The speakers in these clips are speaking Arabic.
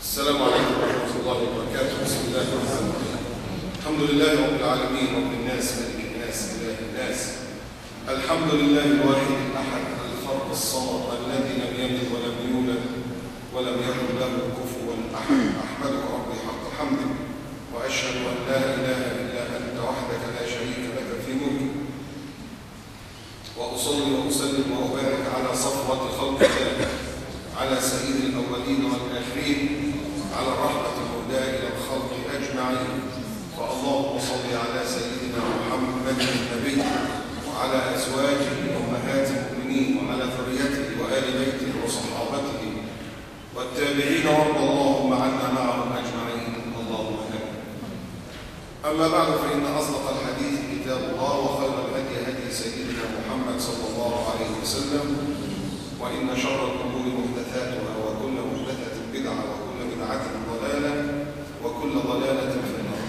السلام عليكم ورحمة الله وبركاته. بسم الله الرحمن الرحيم. الحمد لله رب العالمين، رب الناس، ملك الناس، إله الناس. الحمد لله الواحد الأحد الفرد الصمد الذي لم يلد ولم يولد ولم يكن له كفوا أحد. أحمدك ربي حق حمدك، وأشهد أن لا إله إلا أنت وحدك لا شريك لك في ملكك، وأصلي وأسلم وأبارك على صفوة خلق الله، على سيد الأولين والآخرين، على الرحمة المهداة إلى الخلق أجمعين. فاللهم صل على سيدنا محمد النبي وعلى أزواجه أمهات المؤمنين وعلى ذريته وآل بيته وصحابته والتابعين، وارض اللهم عنا معهم أجمعين اللهم آمين. أما بعد، فإن أصدق الحديث كتاب الله، وخير الهدي هدي سيدنا محمد صلى الله عليه وسلم، وإن شر الأمور محدثاتها، وكل محدثة بدعة، وكل بدعة ضلالة، وكل ضلالة في النار.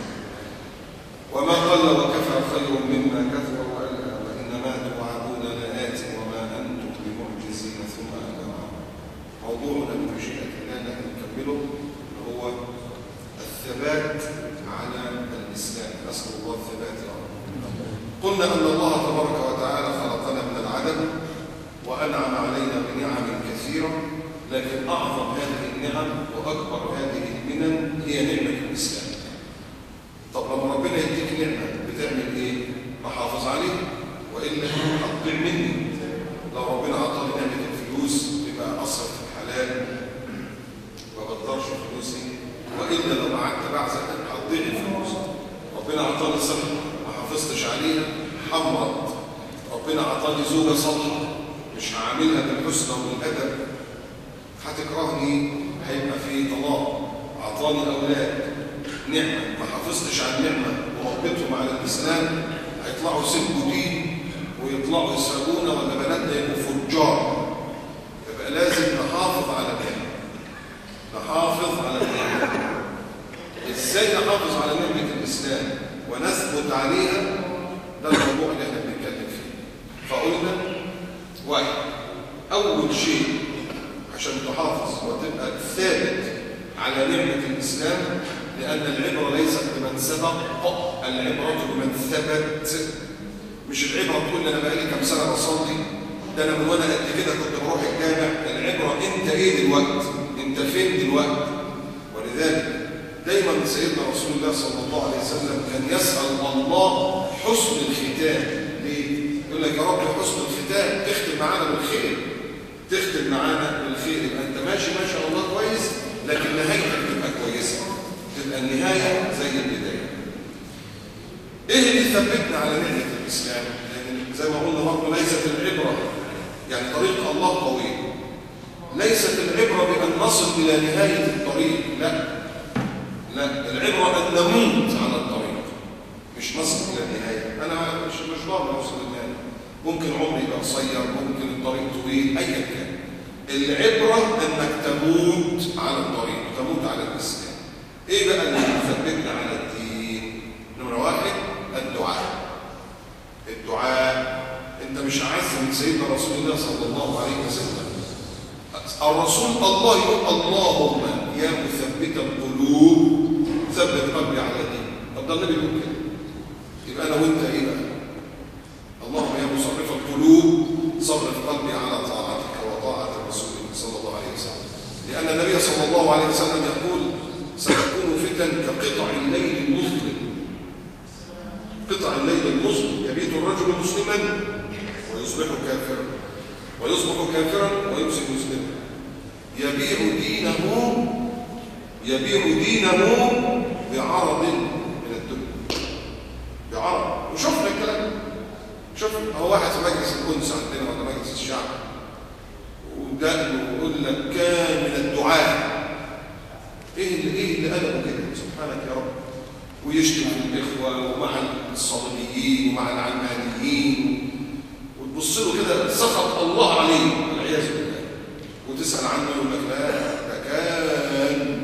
وما قل وكفى خير مما كثر وألهى، وإنما توعدون لآت وما أنتم بمعجزين. ثم أما بعد، موضوعنا بمشيئة الله نكمله هو الثبات على الإسلام. نسأل الله الثبات يا رب. قلنا أن الله تبارك وتعالى خلقنا من العدم وأنعم علينا بنعم كثيرة، لكن أعظم هذه النعم وأكبر هذه المنن هي نعمة الإسلام. طب لما ربنا يديك نعمة بتعمل إيه؟ بحافظ عليها، وإلا هتضيع مني. لو ربنا عطاني نعمة الفلوس يبقى أصرف في الحلال ما بقدرش فلوسي، وإلا لو قعدت بعزق هتضيع الفلوس. ربنا عطاني صحة ما حافظتش عليها حمرت. ربنا عطاني زوجة صالحة مش هعملها بالحسنى والأدب هتكرهني، هيبقى في طلاق. عطاني أولاد نعمة ما حافظتش على النعمة وربيتهم على الإسلام، هيطلعوا سبوا دين ويطلعوا يسرقونا، ولا بلدنا يبقوا فجار. يبقى لازم نحافظ على النعمة، نحافظ على النعمة. إزاي نحافظ على نعمة الإسلام ونثبت عليها؟ ده الموضوع اللي احنا بنتكلم فيه. فقلنا واحد، أول شيء عشان تحافظ وتبقى ثابت على نعمة الإسلام، لأن العبرة ليست بمن سبق، العبرة بمن ثبت. مش العبرة تقول لي أنا بقالي كم سنة بصلي، ده أنا من وأنا قد كده كنت بروح الجامع. العبرة أنت إيه دلوقتي؟ أنت فين دلوقتي؟ ولذلك دايما سيدنا رسول الله صلى الله عليه وسلم كان يسأل الله حسن الختام. ليه؟ يقول لك يا رب حسن الختام، تختم معانا بالخير، تختم معانا بالخير. يبقى انت ماشي ما شاء الله كويس، لكن نهايتك تبقى كويسه، تبقى النهايه زي البدايه. ايه اللي ثبتنا على نعمه الاسلام؟ لان زي ما قلنا برضه ليست العبره، يعني طريق الله طويل، ليست العبره بان نصل الى نهايه الطريق، لا، العبره ان نموت على الطريق، مش نصل الى النهايه. انا مش ضامن اوصل للنهايه، ممكن عمري يبقى قصير، ممكن الطريق طويل، ايا كان. العبره انك تموت على الطريق، تموت على الاسلام. ايه بقى اللي يثبتنا على الدين؟ نمره واحد، الدعاء. انت مش اعز من سيدنا رسول الله صلى الله عليه وسلم. الرسول الله يقول اللهم يا مثبت القلوب ثبت قلبي على دين. طب ده النبي بيقول كده، يبقى انا وانت ايه بقى؟ اللهم يا مصرف القلوب صرف قلبي على طاعتك وطاعة رسولك صلى الله عليه وسلم. لأن النبي صلى الله عليه وسلم يقول ستكون فتن كقطع الليل المظلم. قطع الليل المظلم، يبيت الرجل مسلما ويصبح كافرا، ويصبح كافرا ويمسك مسلما، يبيع دينه بعرض من الدنيا، بعرض. وشفنا الكلام، شوف هو واحد في مجلس القدس عندنا ولا مجلس الشعب، وده ويقول لك كان من الدعاء. ايه اللي قلبه كده؟ سبحانك يا رب. ويشتم في الاخوه ومع الصليبيين ومع العلمانيين، وتبص له كده سخط الله عليه والعياذ بالله، وتسال عنه يقول لك لا ده كان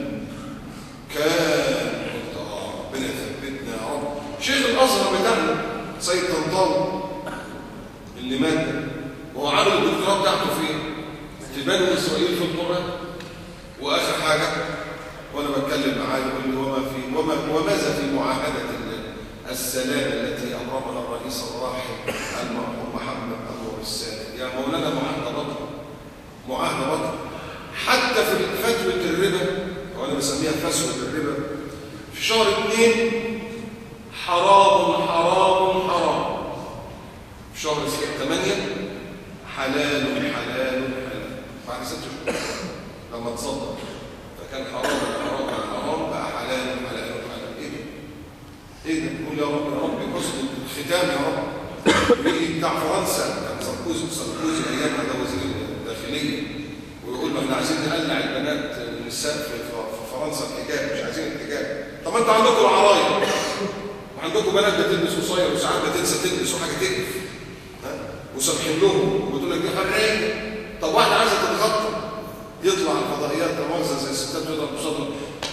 ربنا يثبتنا يا رب. شيخ الازهر بتاعنا سيد طنطاوي اللي مات، وهو عامل الدكتوراه بتاعته في بني اسرائيل في القران، واخر حاجه وانا بتكلم معاه يقول لي وماذا في معاهده السلام التي ابرمها الرئيس الراحل المرحوم محمد انور السادات؟ يا مولانا معاهده بطل. حتى في فتوى الربا، وانا بسميها فسوه الربا، في شهر 2 حرام حرام حرام، في شهر 8 حلال حلال حلال، بعد 6 شهور لما تصدق فكان حرام حرام حرام بقى حلال حلال حلال. ايه ده؟ قول يا رب حسن الختام يا رب. يجي بتاع فرنسا كان ساركوزي ايامها ده وزير الداخليه، ويقول له احنا عايزين نقلع البنات من السقف في فرنسا الحجاب، مش عايزين الحجاب. طب انتوا عندكم العرايا وعندكم بنات بتلبس قصير وساعات بتنسى تلبس وحاجه تقف وسامحين لهم وتقول لك دي حريه. طب واحده عايزه تتخطى يطلع الفضائيات مؤاخذه زي الستات تضرب بصدر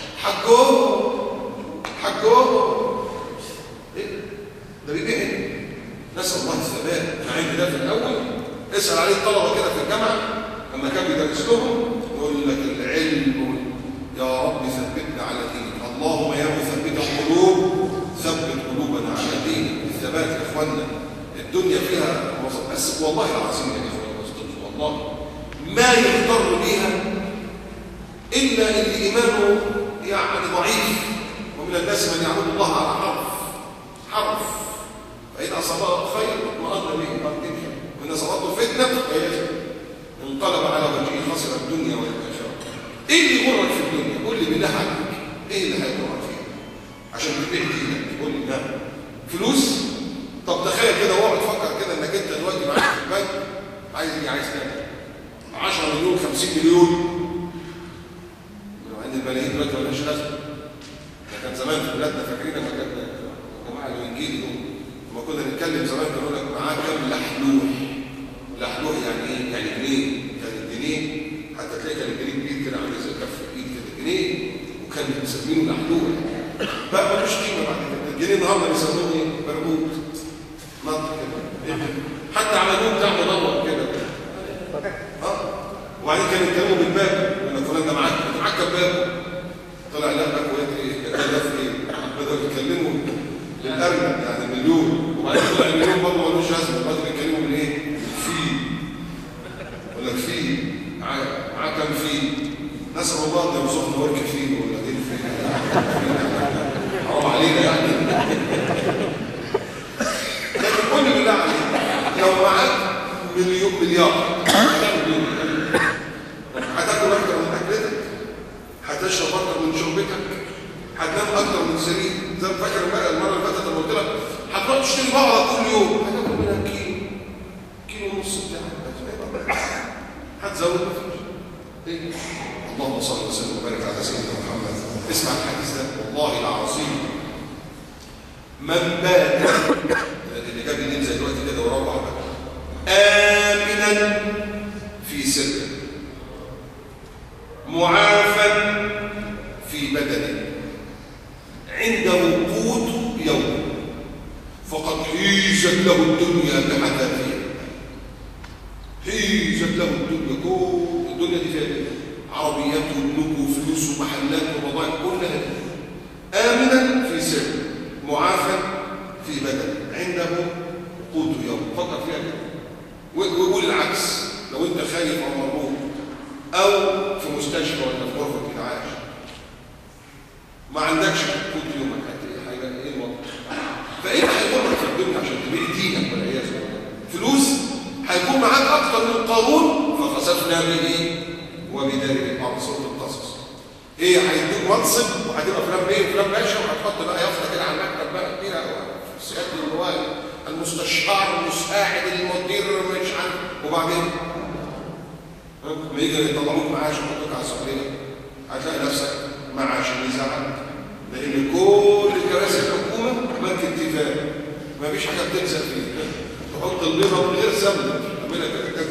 حجوه ايه ده؟ بيبيع هنا. نسال الله الثبات. انا عندي ده في الاول اسال عليه الطلبه كده في الجامعه لما كان بيدرس لهم يقول لك العلم يا رب ثبتنا على دينك، اللهم يا مثبت القلوب ثبت قلوبنا على دينك. الثبات يا اخوانا الدنيا فيها بس والله العظيم يا اخوانا والله ما يضطر بيها الا اللي ايمانه يعني ضعيف، ومن الناس من يعبد الله على حرف فإن أصابه خير اطمأن به وارتكب، وإن أصابته فتنة انقلب على وجهه خسر الدنيا والآخرة. إيه اللي يغرك في الدنيا؟ قول لي بالله عليك إيه اللي هيغرك فيها؟ عشان تبيع دينك قول لي نعم. فلوس؟ طب تخيل كده واقعد تفكر كده إنك أنت دلوقتي معاك في البنك عايز كام؟ 10 مليون 50 مليون. لو عند الملايين دلوقتي مالهاش لازمة. كان زمان في بلادنا فاكرين لما كان الجماعه الانجيل دول لما كنا نتكلم زمان كانوا يقول لك معاك كام لحلوح يعني ايه؟ يعني جنيه. كان الجنيه حتى تلاقي كان الجنيه كبير كده عامل زي كف الايد كده جنيه، وكان مسمينه لحلوح بقى ملوش قيمه بعد كده. الجنيه النهارده بيسموه ايه؟ برغوت نط كده حتى عملوه بتاع مدور كده وبعدين كانوا يتكلموا بالباب يقول لك فلان ده معاك كام باب؟ طلع لا اكواد ايه؟ الهدف ايه؟ بدأوا يتكلموا بالأرنب يعني مليون، وبعدين طلع المليون برضه ملوش لازمه، بدأوا يتكلموا من ايه؟ فيه. يقول لك فيه معاه كام فيه؟ نسأل الله ان يرزقنا ورك فيه ولا ايه فيه؟ حرام علينا يعني. لكن قول لي بالله عليك لو معاك مليار هتعمل ايه؟ هتاكل اكتر من اكلتك؟ هتشرب اكتر من شربتك؟ هتنام اكتر من سرير؟ زي ما فاكر المره اللي فاتت لما قلت لك هتروح تشتري بقره كل يوم هتاكل منها كيلو ونص بتاعك هتزود مفيش. ايه؟ اللهم صل وسلم وبارك على سيدنا محمد. اسمع الحديث ده والله العظيم من بات اللي جاب لي زي دلوقتي كده وروح بقى آمنا في سره معافى في بدنه عنده قوت يوم فقد حيزت له الدنيا بحذافيرها. حيزت له الدنيا كل الدنيا دي فيها عربيات وبنوك وفلوس ومحلات وبضائع كلها آمنا في سر معافى في بدنه عنده قوت يوم. فكر فيها كده وقول العكس. لو انت خايف او مرعوب او في مستشفى ولا في غرفه انعاش ما عندكش قوت يومك هيبقى ايه الوضع؟ فايه اللي هيضرك في الدنيا عشان تبيع دينك والعياذ بالله؟ فلوس هيكون معاك اكتر من قارون فخسفنا به وبداره الارض. سوره القصص. ايه هيديك منصب وهتبقى فلان بيه وفلان باشا وهتحط بقى يافطه كده على المكتب بقى كبيره في سياده اللواء المستشار المساعد المدير مش عارف وبعدين لما يجي يطلعوك معاش ويحطوك على السفريه هتلاقي نفسك معاش يزعلك لان كل كراسي الحكومه ماركه اتفاق ما فيش حاجه بتلزق فيها. تحط البيضه من غير سمنه تعملها كده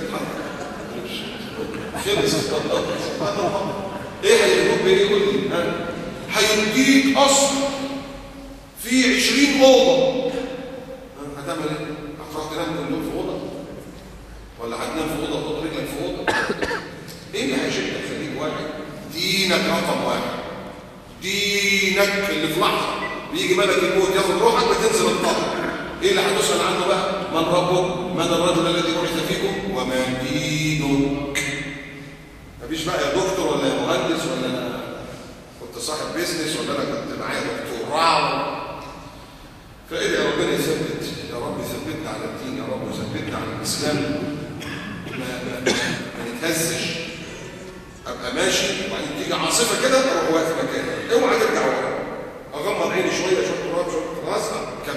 خلص. سبحان الله. ايه هيدوك بايه؟ يقول لي هيديك قصر فيه 20 اوضه هتعمل ايه؟ هتروح تنام كلهم في اوضه ولا هتنام في اوضه وتحط رجلك في اوضه؟ ايه اللي هيشدك؟ خليك واحد دينك رقم واحد. دينك اللي في لحظه بيجي ملك الموت ياخد روحك بتنزل القبر. ايه اللي هتسال عنه بقى؟ من ربك؟ من الرجل الذي بعث فيكم؟ وما دينك؟ مفيش بقى يا دكتور ولا يا مهندس ولا انا كنت صاحب بيزنس ولا انا كنت معايا دكتوراه. فإيه يا ربنا يثبت، يا رب ثبتنا على الدين، يا رب ثبتنا على الاسلام، ما نتهزش. ابقى ماشي وبعدين تيجي عاصفه كده اروح واقف مكاني، اوعى ترجع ورا، اغمض عيني شويه شويه تراب شويه خلاص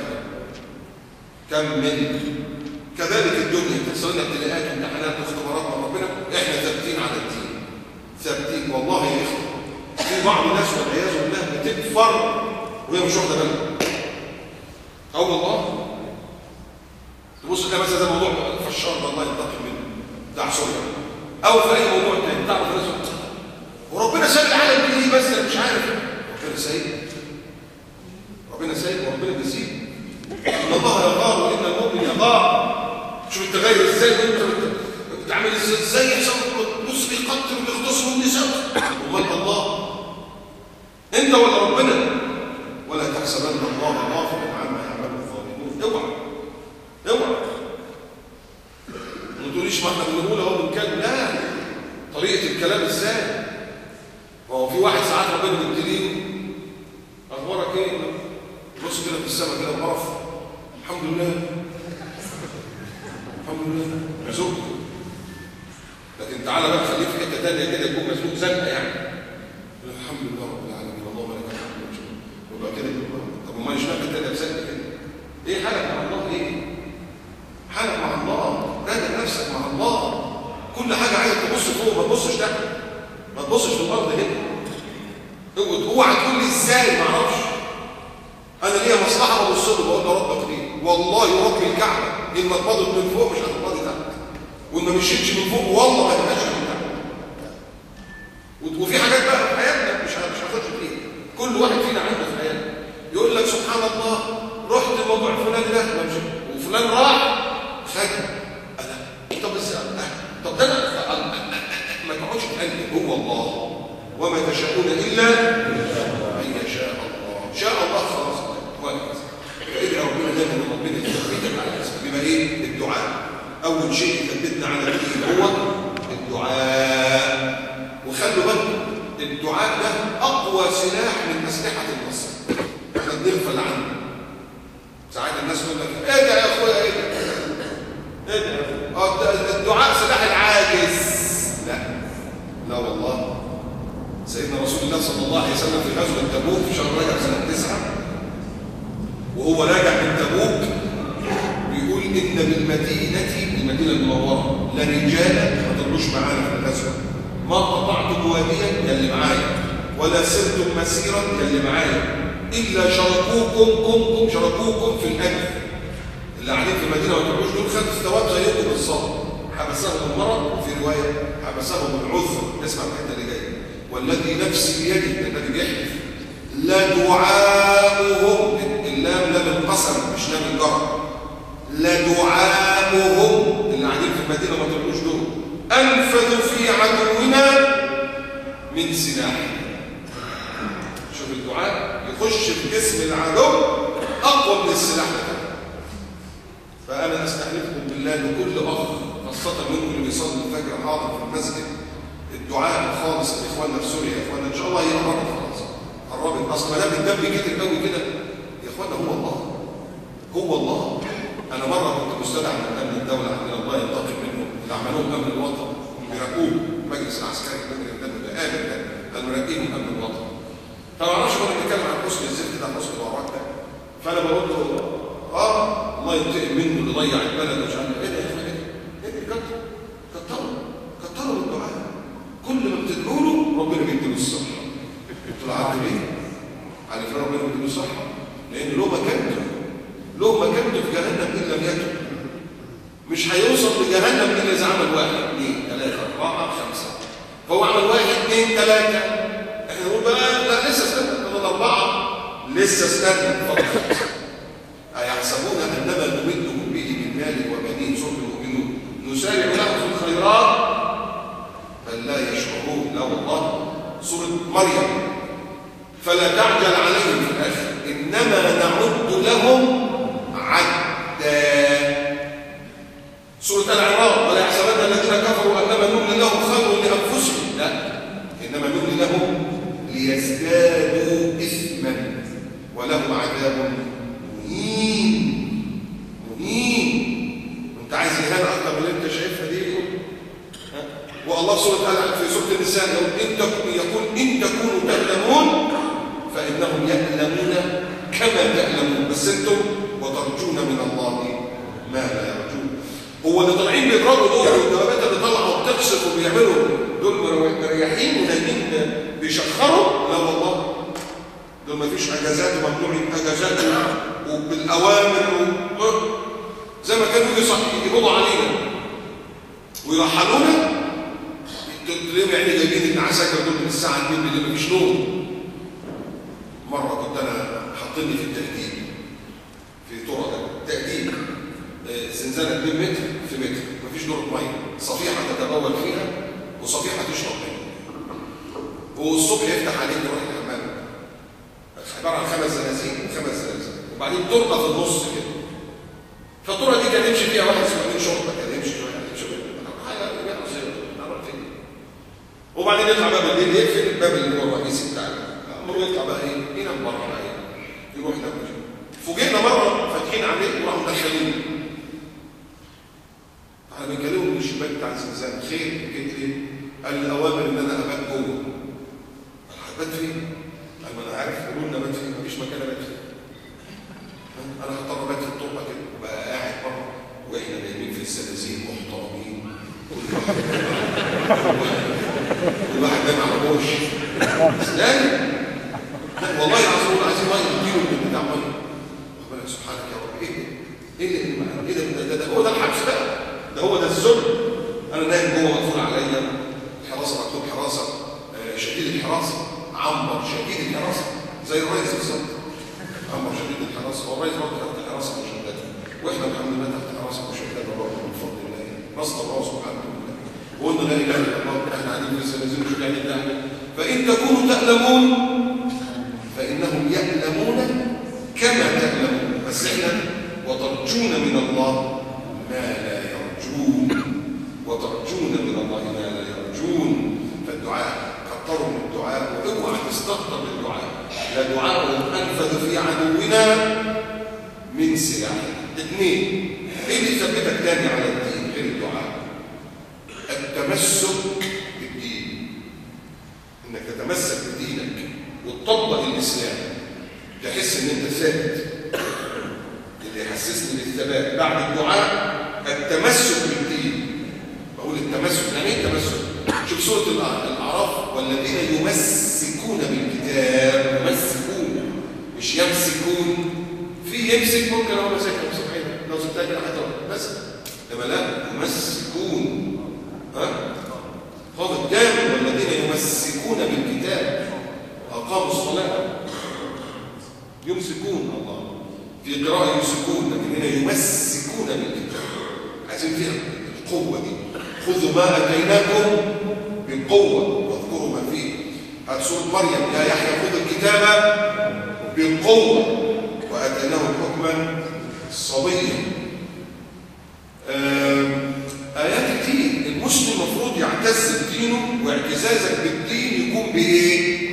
كمل. كذلك الدنيا تحصل لنا ابتلاءات وامتحانات واختبارات من ربنا، احنا ثابتين على الدين، ثابتين والله يا اخوه. في بعض الناس والعياذ بالله بتكفر وهي مش واخده بالها. والله تبص كده مثلا ده موضوع فشار ده الله ينتقم منه بتاع سوريا، او في اي موضوع تاني تعرف الناس وربنا سايب العالم بايه بس مش عارف. ربنا سايب، ربنا سايب وربنا بيسيب. ان الله يغار وان المؤمن يغار. شوف انت غير ازاي وانت بتعمل ازاي يحصل بص بيقتل وبيغتصب والنساء. امال الله انت ولا ربنا؟ ولا تحسبن الله غافلا عما يعمل الظالمون. اوعى ما تقوليش ما احنا بنقول اهو بنتكلم. لا، طريقه الكلام ازاي؟ هو في واحد ساعات ربنا بيبتليه اخبارك ايه؟ بص كده في السماء كده بقرف الحمد لله الحمد لله مزوق. لكن تعالى بقى خليك في حته ثانيه كده يكون مزوق زنقه يعني الحمد لله رب العالمين اللهم لك الحمد وبقى كده. طب وما يشبه الثانيه بزنقه كده؟ ايه حالك مع الله؟ ايه حالك مع الله؟ راجع نفسك مع الله. كل حاجه عايزك تبص فوق، ما تبصش تحت، ما تبصش في الارض هنا. اوعى تقول لي ازاي، ما اعرفش. انا ليا مصلحه ببص له بقول له ربك ليه؟ والله رب الكعبه ان ما اتفضت من فوق مش هتتفضي تحت، وان ما مشيتش من فوق والله ما تبقاش من تحت. وفي حاجات بقى في حياتنا مش هخش فيها. كل واحد فينا عنده في حياته يقول لك سبحان الله رحت الموضوع فلان ده ما مشي وفلان راح خد انا. طب بس طب ده انا ما تقعدش تقلب. هو الله وما تشاءون الا ان يشاء الله. شاء الله خلاص وهكذا. فادعي ربنا دايما ان ربنا يثبتك على الاسلام. يبقى ايه؟ الدعاء. اول شيء يثبتنا على الدين هو الدعاء. وخلوا بالكم الدعاء ده اقوى سلاح من اسلحه النصر. احنا بنغفل عنه ساعات. الناس تقول لك ادعي يا اخويا ادعي. الدعاء سلاح العاجز. لا والله. سيدنا رسول الله صلى الله عليه وسلم في غزوه تبوك في شهر رجب سنه 9 وهو راجع من تبوك بيقول ان بالمدينه المنوره لرجالا ما طلعوش معانا في الغزوه ما قطعتم واديا يا اللي معايا ولا سرتم مسيرا يا اللي معايا الا شركوكم في الاجر. اللي قاعدين في المدينه ما طلعوش دول خدوا الثواب زيكم بالظبط. حبسهم المرض وفي روايه حبسهم العذر. اسمع الحته اللي جايه. والذي نفسي بيده الذي بيحلف لدعاؤهم. اللام لام القسم مش لام الجر. لدعاؤهم اللي قاعدين في المدينه ما طلعوش دول انفذ في عدونا من سلاح. شوف الدعاء يخش في جسم العدو اقوى من السلاح ده. فانا استحلفكم بالله لكل اخ خاصه منكم اللي بيصلي الفجر حاضر في المسجد الدعاء الخالص لاخواننا في سوريا. يا اخواننا ان شاء الله هي قربت خلاص قربت. اصل ما دام الدم كتر قوي كده يا اخواننا هو الله هو الله. انا مره كنت مستدعى من امن الدوله عندنا الله ينتقم منهم اللي عملوهم امن الوطن بيراقبوه المجلس العسكري ده المراقبين امن الوطن. فما اعرفش كنا بنتكلم عن حسن الزفت ده حسن الوراق ده. فانا بقول له الله ينتقم منه اللي ضيع البلد ومش عارف ايه ده يا اخوان ايه كتروا الدعاء. كل ما بتدعوا له ربنا بيديله الصحه. قلت له عارف ليه؟ عارف ليه ربنا بيديله الصحه؟ لان له مكانته في جهنم ان لم يتب. مش هيوصل لجهنم الا اذا عمل 1 2 3 4 5. فهو عمل 1 2 3. احنا نقول بقى لا لسه استنى فضل 4 لسه استنى فضل 5. أيحسبون أنما نمدهم به من مال وبنين سورة المؤمنون نسارع لهم في الخيرات بل لا يشعرون. لا والله. سورة مريم فلا تعجل عليهم في الآخر، إنما نعد لهم عدا. سورة العراق: ولا يحسبن الذين كفروا أنما نملي لهم خير لأنفسهم، لا، إنما نملي لهم ليزدادوا إثما ولهم عذاب مهين. وأنت عايز إهانة أكتر من اللي أنت شايفها دي؟ والله في سورة النساء يقول إن تكونوا تعلمون فإنهم يعلمون كما تعلمون، بس أنتم وترجون من الله ما لا يرجون. هو اللي طالعين بيضربوا دول والدبابات اللي طالعه وبتقصف وبيعملوا دول مريحين ونايمين بيشخروا؟ لا والله، دول ما فيش اجازات وممنوع اجازات وبالاوامر زي ما كانوا يقبضوا علينا ويرحلونا. تلاقيهم يعني جايبين العساكر دول من الساعه 2 بالليل مفيش نوم. مره كنت انا حاطيني في التأديب في طرق تأديب، زنزانه 2 متر في متر، مفيش دورة ميه، صفيحه تتبول فيها وصفيحه تشرب منها، والصبح يفتح عليك تروح الحمام، عباره عن 5 زنازين و5 زنازين، وبعدين تربه في النص كده. فالطرقه دي كان يمشي فيها واحد اسمه امين شرطه، كان يمشي وبعدين يطلع باب الليل، يقفل الباب اللي هو الرئيسي بتاعنا، امره يطلع بقى ايه؟ ينام بره بقى ايه؟ يروح ينام. فوجئنا مره فاتحين عليه وراحوا مدخلينه. احنا بنكلمه من الشباك بتاع الزنزانه: خير جيت ليه؟ قال لي الاوامر ان انا ابات جوه. هبات فين؟ قال ما انا عارف، قولوا لنا بات فين؟ مفيش مكان ابات فيه. انا هضطر ابات في التربه كده، وبقى قاعد بره واحنا نايمين في الزنازين محترمين، كل واحد نايم على بوش. ازاي؟ والله العظيم عايزين ميه، نديله من بتاع ميه. ربنا سبحانك يا رب، ايه ده هو ده الحبس بقى، ده هو ده الذل. انا نايم جوه مقفول عليا، الحراسه مكتوب حراسه شديد الحراسه، عنبر شديد الحراسه، زي الرئيس بالظبط. عنبر شديد الحراسه، هو الرئيس برضه تحت الحراسه مشدده، واحنا الحمد لله تحت الحراسه مشدده برضه بفضل الله، نصر الله سبحانه وتعالى. وقلنا لا اله الا الله، احنا قاعدين في الزنازين مش قاعدين نعمل. فان تكونوا تعلمون فانهم يعلمون كما تعلمون، بس احنا وترجون من الله ما لا يرجون، وترجون من الله ما لا يرجون. فالدعاء كتروا من الدعاء، واوعى تستهتر بالدعاء، لا دعاء انفذ في عدونا من سلاحنا. 2، ايه اللي يثبتك تاني على الدين غير الدعاء؟ التمسك بالدين، انك تتمسك بدينك وتطبق الاسلام، تحس ان انت ثابت. اللي يحسسني بالثبات بعد الدعاء التمسك بالدين. بقول التمسك، يعني ايه التمسك؟ شوف سورة الأعراف: والذين يمسكون بالكتاب، يمسكون مش يمسكون. في يمسك ممكن هو مسك صحيح لو سبتها كده هتروح بس، لما لا يمسكون خاطب جامد: والذين يمسكون بالكتاب أقاموا الصلاة. يمسكون، الله في قراءة يمسكون، لكن هنا يمسكون بالكتاب. عايزين فيها القوة دي: خذوا ما أتيناكم بقوة واذكروا ما فيه. هذه سورة مريم: يا يحيى خذ الكتاب بقوة وأتيناه الحكم صبيا. آيات كتير. المسلم المفروض يعتز بدينه، واعتزازك بالدين يكون بإيه؟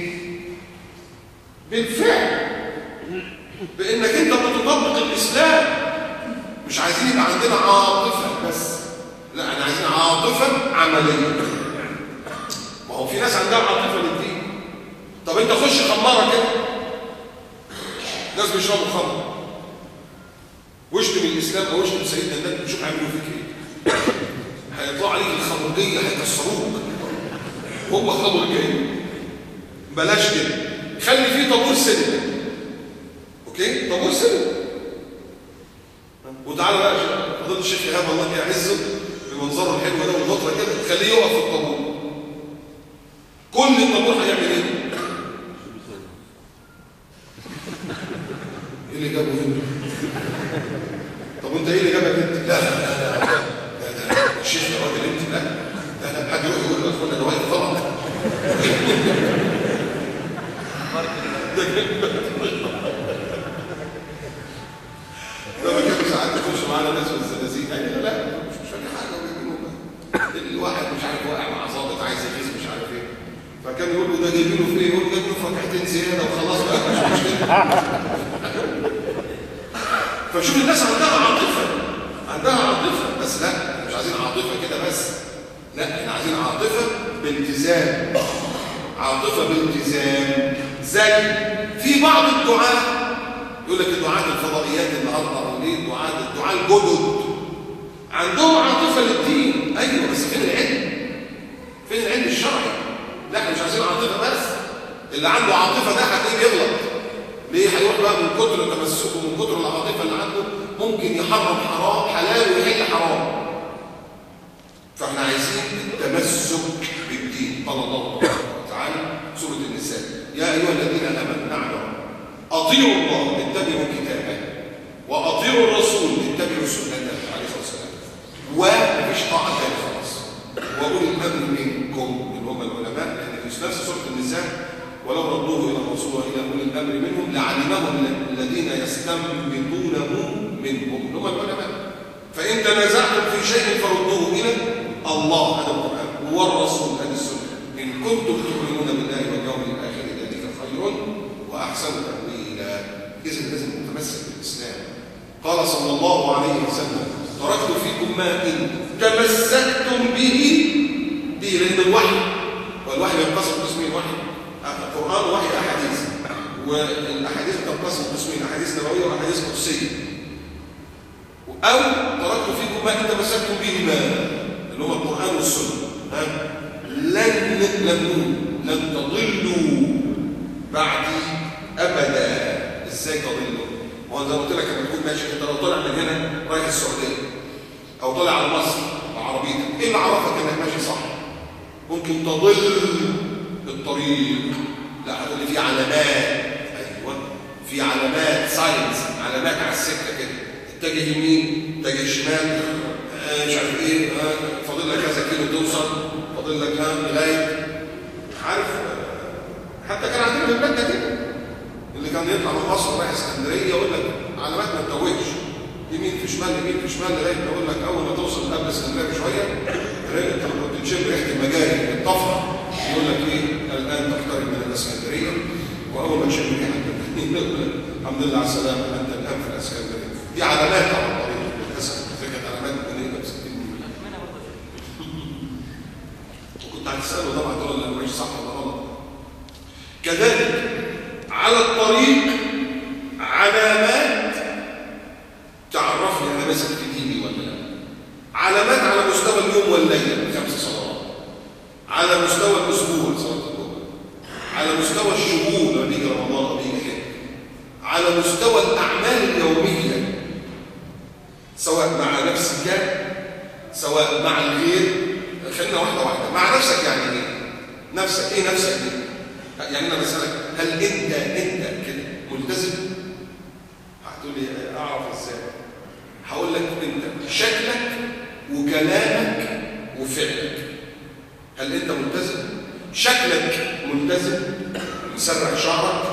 بالفعل، بانك انت بتطبق الاسلام. مش عايزين يبقى عندنا عاطفه بس، لا، احنا عايزين عاطفه عمليه. ما هو في ناس عندها عاطفه للدين. طب انت خش خماره كده، ناس بيشربوا خمر، واشتم الاسلام او اشتم سيدنا النبي، شوف هيعملوا فيك ايه. هيطلعوا عليك الخمرجيه، هيكسروك. هو خمر جاي، بلاش كده، خلي فيه طابور سينما. اوكي، طابور سينما. وتعالى بقى فضيله الشيخ ايهاب الله يعزه بمنظره الحلو ده والغطره كده، تخليه يقف في الطابور. كل الطابور هيعمل ايه؟ ايه اللي جابه هنا؟ طب وانت ايه اللي جابك انت؟ لا الشيخ يا راجل انت، لا حد يروح يقول له يا اخوانا ده واقف غلط. لما كانوا ساعات يخشوا معانا ناس من الزنازين قال لا مش فاهم حاجه وجايبينه الواحد مش عارف واقع مع ظابط عايز يغيظ مش عارف ايه، فكان يقول له ده جايبينه في ايه؟ يقول له جايبينه في ركعتين زياده وخلاص بقى مش مشكله. فشوف الناس عندها عاطفه، بس لا مش عايزين عاطفه كده بس، لا احنا عايزين عاطفه بالتزام، زي في بعض الدعاة يقول لك الدعاة الفضائيات النهارده او ليه الدعاة الجدد عندهم عاطفه للدين، ايوه بس فين العلم الشرعي؟ لا احنا مش عايزين عاطفه بس، اللي عنده عاطفه ده هتلاقيه بيغلط. ليه؟ هيروح بقى من كتر تمسكه ومن كتر العاطفه اللي عنده ممكن يحرم حلال ويحل حرام. فاحنا عايزين التمسك بالدين. قال الله تعالى سوره النساء يا ايها الذين امنوا نعم اطيعوا الله اتبعوا كتابه واطيعوا الرسول اتبعوا سنته عليه الصلاه والسلام ومفيش طاعه ثانيه خلاص واولي الامر منكم اللي هم العلماء، لان في نفس سوره النساء ولو ردوه الى الرسول والى اولي الامر منهم لعلمه الذين يستنبطونه منهم اللي هم العلماء. فان تنازعتم في شيء فردوه الى الله هذا القران والرسول هذه السنه ان كنتم تؤمنون بالله واليوم الاخر ذلك خير واحسن تاويلا. اذا لازم نتمسك بالاسلام. قال صلى الله عليه وسلم تركت فيكم ما ان تمسكتم به لان الوحي والوحي ينقسم قسمين، وحي القرآن ووحي أحاديث، والأحاديث تنقسم قسمين أحاديث نبوية وأحاديث قدسية. أو تركت فيكم ما إن تمسكتم به ما اللي هو القرآن والسنة لن تضلوا بعدي أبدا. إزاي تضلوا؟ وأنا زي ما قلت لك لما تكون ماشي أنت لو طالع من هنا رايح السعودية أو طالع على مصر بعربيتك، إيه اللي عرفك إنك ماشي صح؟ ممكن تضل الطريق، لا هتقول لي في علامات، ايوه في علامات ساينس، علامات على السكه كده، اتجه يمين اتجه شمال مش عارف ايه فاضل لك كذا كيلو توصل، فاضل لك لغايه عارف. حتى كان عندنا في بلادنا كده اللي كان يطلع من مصر رايح اسكندريه يقول لك علامات ما تتوهش يمين في شمال لغايه ما يقول لك اول ما توصل قبل اسكندريه بشويه انت كنت تشم ريحه المجاري الطفره يقول لك ايه الان تقترب من الاسكندريه، واول ما تشم ريحه الحمد لله على السلامه انت الان في الاسكندريه. دي علامات على الطريق للاسف، كانت علامات بنيه ب 60 وكنت هتساله طبعا تقول لا مش صح ولا غلط. كذلك على الطريق علامات تعرفني انا ماسك في ديني ولا لا. علامات على مستوى اليوم والليله 5 صلوات، على مستوى الاسبوع صلاه الظهر، على مستوى الشهور لما بيجي رمضان او بيجي حج، على مستوى الاعمال اليوميه سواء مع نفسك سواء مع الغير. خلينا واحده مع نفسك. يعني ايه نفسك؟ ايه نفسك دي؟ يعني انا بسالك هل انت كده ملتزم؟ هتقول لي اعرف ازاي؟ هقول لك انت شكلك وكلامك وفعلك. هل انت ملتزم؟ شكلك ملتزم، مسرح شعرك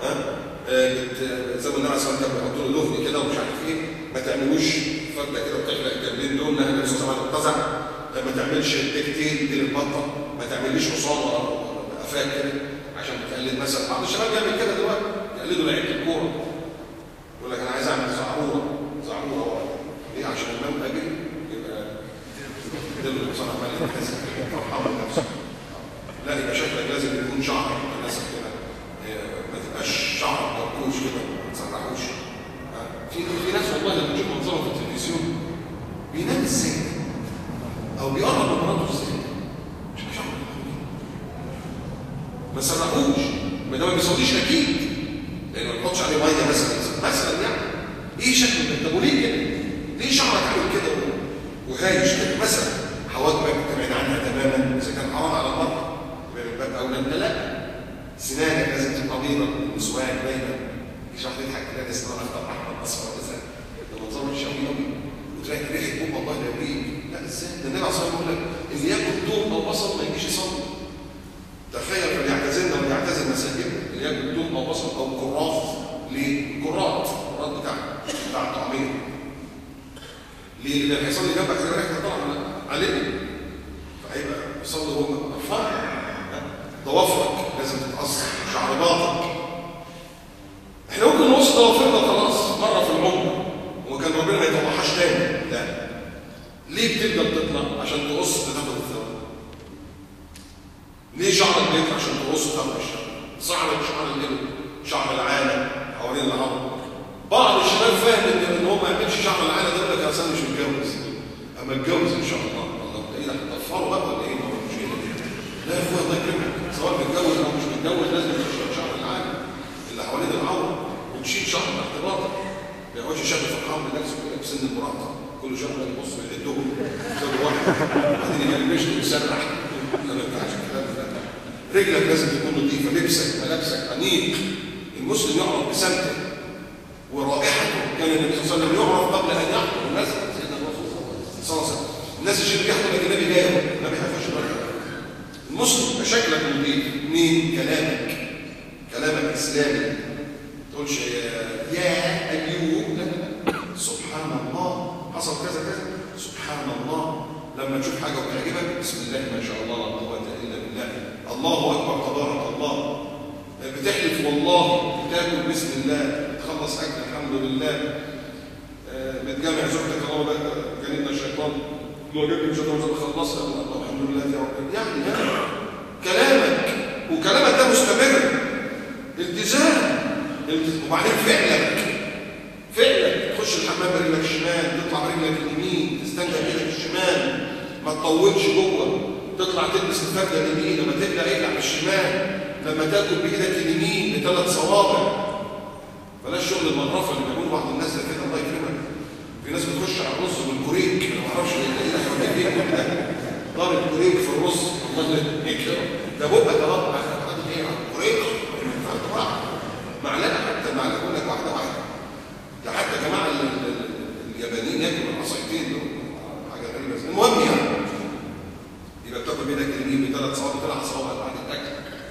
زي ما النبي صلى الله عليه وسلم بيحط له دهن كده ومش عارف ايه، ما تعملوش فرده كده بتحلق الجنبين دول، لان النبي صلى الله عليه وسلم اتزع. ما تعملش تكتيل دي البطه، ما تعمليش حصان ولا قفاك كده عشان تقلد مثلا. بعض الشباب بيعمل كده دلوقتي، يقلدوا لعيبه الكوره يقول لك انا عايز اعمل زعروره ليه؟ عشان الامام اجري يبقى ده اللي بصراحه عمال يتكسر فرحان نفسه. لا يبقى شكلك لازم يكون شعرك متناسق كده، ما تبقاش شعرك مركوش كده ما تسرحوش. في ناس والله لما تشوف منظرهم في التلفزيون بينام ازاي او بيقرب من مراته ازاي مش شعرك ما تسرحوش، ما ده ما بيصليش اكيد لانه ما تحطش عليه ميه مثلا يعني ايه شكله ده؟ طب وليه كده؟ ليه شعرك عامل كده وهايش كده مثلا؟ حواجبك تبعد عنها تماما اذا كان حرام على المرأة يبقى من باب اولى انت لا. سنانك لازم تبقى بيضة بالمسواك دايما، مش واحد يضحك تلاقي اسمه اخضر احمر اصفر مثلا ده منظر مش قوي وتلاقي ريحه بوم الله يقويك. لا ازاي؟ ده النبي عليه الصلاه والسلام بيقول لك اللي ياكل توم او بصل ما يجيش يصلي. تخيل فليعتزلنا وليعتزل مساجدنا، اللي ياكل توم او بصل يصلي جنبك هيبقى ريحتك طالعه عليه، فهيبقى يصلي هو فرق. ضوافرك لازم تتأثر، شعرباتك. احنا ممكن نوصل ضوافرنا خلاص مرة في العمر وكان ربنا ما يطلعهاش تاني، لا. ليه بتفضل تطلع؟ عشان تقص تاخد الثواب. ليه شعرك بيطلع؟ عشان تقص تاخد الشعر. شعر الليل، شعر العالم حوالين العرض. بعض الشباب فاهم ان هو ما يعملش شعر العالم ده، يقول لك اصل مش متجوز. اما اتجوز ان شاء الله. الله ايه ده هتطفره بقى ولا ايه؟ مش كده. لا يا اخويا الله يكرمك، سواء متجوز او مش متجوز لازم تشيل شعر العالم اللي حوالين العوره، وتشيل شعر الاحتباط. ما يقعدش شاب فرحان بنفسه كده في سن المراهقه كل شهر يبص يعدهم شهر واحد وبعدين يبقى المشط يسرح. ما ينفعش الكلام ده. رجلك لازم تكون نظيفه، لبسك ملابسك انيق. المسلم يعرف بسمته ورائحته. كان النبي صلى الله عليه وسلم يعرف قبل ان يحضر الناس. سيدنا الرسول صلى الله عليه وسلم الناس الشيء بيحضر لك النبي جاي، النبي هيخش بره. المسلم شكلك نظيف. مين؟ كلامك اسلامي. ما تقولش يا ايوب، لا سبحان الله حصل كذا كذا، سبحان الله. لما تشوف حاجه وتعجبك بسم الله ما شاء الله لا قوه الا بالله، الله اكبر تبارك الله. بتحلف والله، بتاكل بسم الله، بتخلص اكل الحمد لله، بتجمع زوجتك الله بقى جنبنا الشيطان لو جبت الشيطان خلصها الله الحمد لله يا رب. يعني كلامك وكلامك ده مستمر، التزام. وبعدين فعلك تخش الحمام برجلك الشمال، تطلع برجلك اليمين، تستنجد برجلك الشمال، ما تطولش جوه، تطلع تلبس الفرده اليمين، لما تقلع اقلع بالشمال، لما تاكل بايدك اليمين ب3 صوابع. بلاش شغل المنرفه اللي بيقولوا بعض الناس ده كده الله يكرمك. في ناس بتخش على الرز بالكوريك، انا ما اعرفش ايه ده حوالين ايه كده، ضارب كوريك في الرز الله يكرمك. ده بقى طبعا حاجه ايه كوريك معلقه، حتى المعلقه يقول لك واحده ده حتى جماعه اليابانيين ياكلوا العصايتين دول حاجه غريبه. المهم يعني يبقى بتاكل بايدك اليمين ب3 صوابع 3 صوابع بعد الاكل.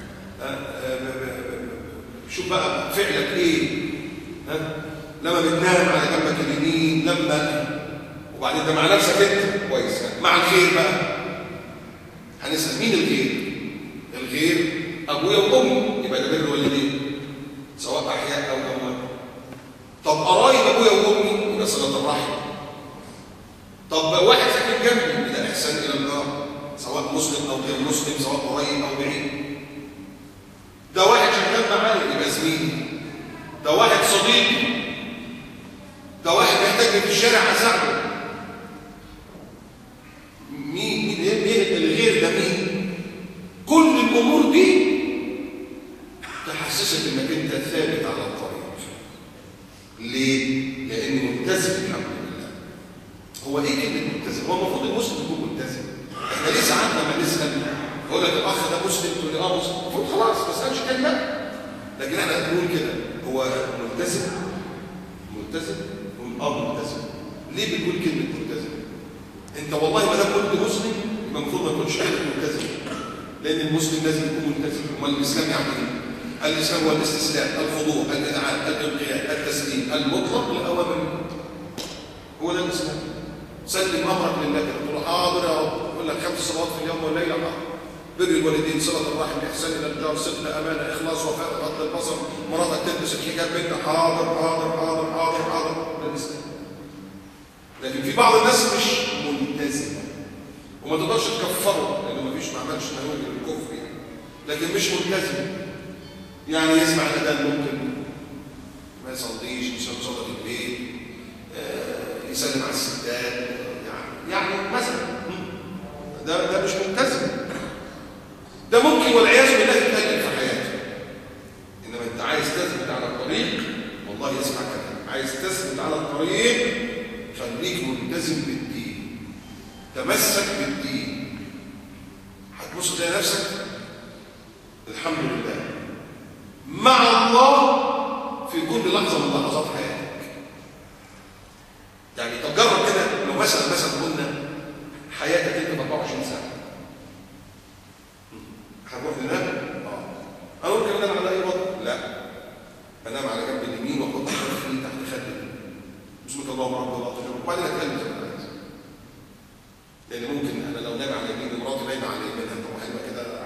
شوف بقى فعلك ايه. لما بتنام على جنبك اليمين، لما وبعدين ده مع نفسك انت كويس. مع الغير بقى هنسال مين الغير ابويا وامي، يبقى ده بر والدين سواء احياء او اموات. طب قرايب ابويا وامي يبقى صله الرحم. طب واحد ساكن جنبي يبقى احسان الى الجار سواء مسلم او غير مسلم، سواء قريب او بعيد. ده واحد شغال معايا يبقى زميلي. ده واحد صديقي. ده واحد محتاجني في الشارع اساعده. مين الغير ده؟ مين؟ كل الامور دي تحسسك انك انت ثابت على الطريق. ليه؟ لانه ملتزم الحمد لله. هو ايه كلمه ملتزم؟ هو المفروض المسلم يكون ملتزم. احنا ليه ساعات لما نسال يقول لك الاخ ده مسلم، تقول لي مسلم، المفروض خلاص ما اسالش كلمه. لكن احنا هنقول كده هو ملتزم ملتزم. ليه بتقول كلمه ملتزم؟ انت والله ما دام قلت مسلم يبقى المفروض ما تقولش كلمه ملتزم، لان المسلم لازم يكون ملتزم. امال الاسلام يعني ايه؟ الاسلام هو الاستسلام، الخضوع، الانعام، الانقياد، التسليم المطلق لاوامر. هو ده الاسلام. سلم امرك لله كده، تقول حاضر يا رب، يقول لك 5 صلوات في اليوم والليله، حاضر. بر الوالدين، صله الرحم، احسان الى الجار، صدق، امانه، اخلاص، وفاء، غض البصر، مراتك تلبس الحجاب بنت، حاضر حاضر حاضر حاضر حاضر. ده الاسلام. لكن في بعض الناس مش ملتزمه وما تقدرش تكفره لانه ما فيش، ما عملش نموذج للكفر يعني، لكن مش ملتزم. يعني يسمع الاذان ممكن ما يصليش، يصلي صلاه البيت، يسلم على الستات، يعني مثلا ده مش ملتزم. ده ممكن والعياذ بالله يتقلب في حياته. انما انت عايز تثبت على الطريق، والله يسمع كلام، عايز تثبت على الطريق خليك ملتزم بالدين، تمسك بالدين، هتبص تلاقي نفسك الحمد لله مع الله في كل لحظه من لحظات حياتك. يعني تجرب كده، لو مثلا قلنا حياتك انت 24 ساعه، هنروح ننام؟ انا ممكن انام على اي وضع؟ لا، انام على جنب اليمين واحط خدي تحت خدي بسم الله الرحمن الرحيم، وبعدين اتكلم زي ما انا عايز.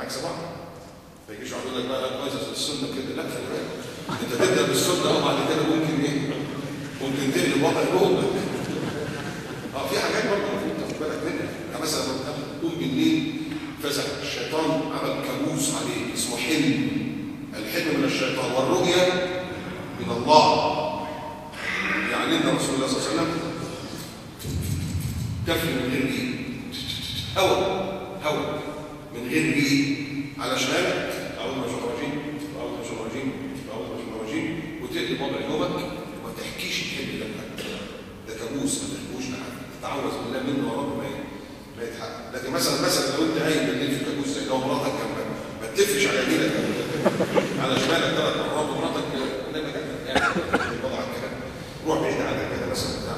عكس بعض. ما يجيش يقول لك بقى كويس السنه كده، لا خلي بالك انت تبدا بالسنه وبعد كده ممكن ايه؟ ممكن تقلب وضع الجهد. في حاجات برضه المفروض تاخد بالك منها. يعني مثلا لما تقوم بالليل فزع الشيطان عمل كابوس عليك اسمه حلم. الحلم من الشيطان والرؤيا من الله. يعني لنا رسول الله صلى الله عليه وسلم كفل من غير ريق، هوا من غير ريق على شمالك، اعوذ بالله من الشيطان الرجيم، اعوذ بالله من الشيطان الرجيم، اعوذ بالله من الشيطان الرجيم، وتقلب وضع نومك وما تحكيش الحلم ده لحد. ده كابوس ما تحكوش لحد، تتعوذ بالله منه ورب ما يتحقق. لكن مثلا لو انت قايم بالليل في كابوس زي لو مراتك جنبك ما تلفش على يمينك على شمالك 3 مرات ومراتك قدامك يعني وضعك كده، روح بعيد عنك كده مثلا بتاع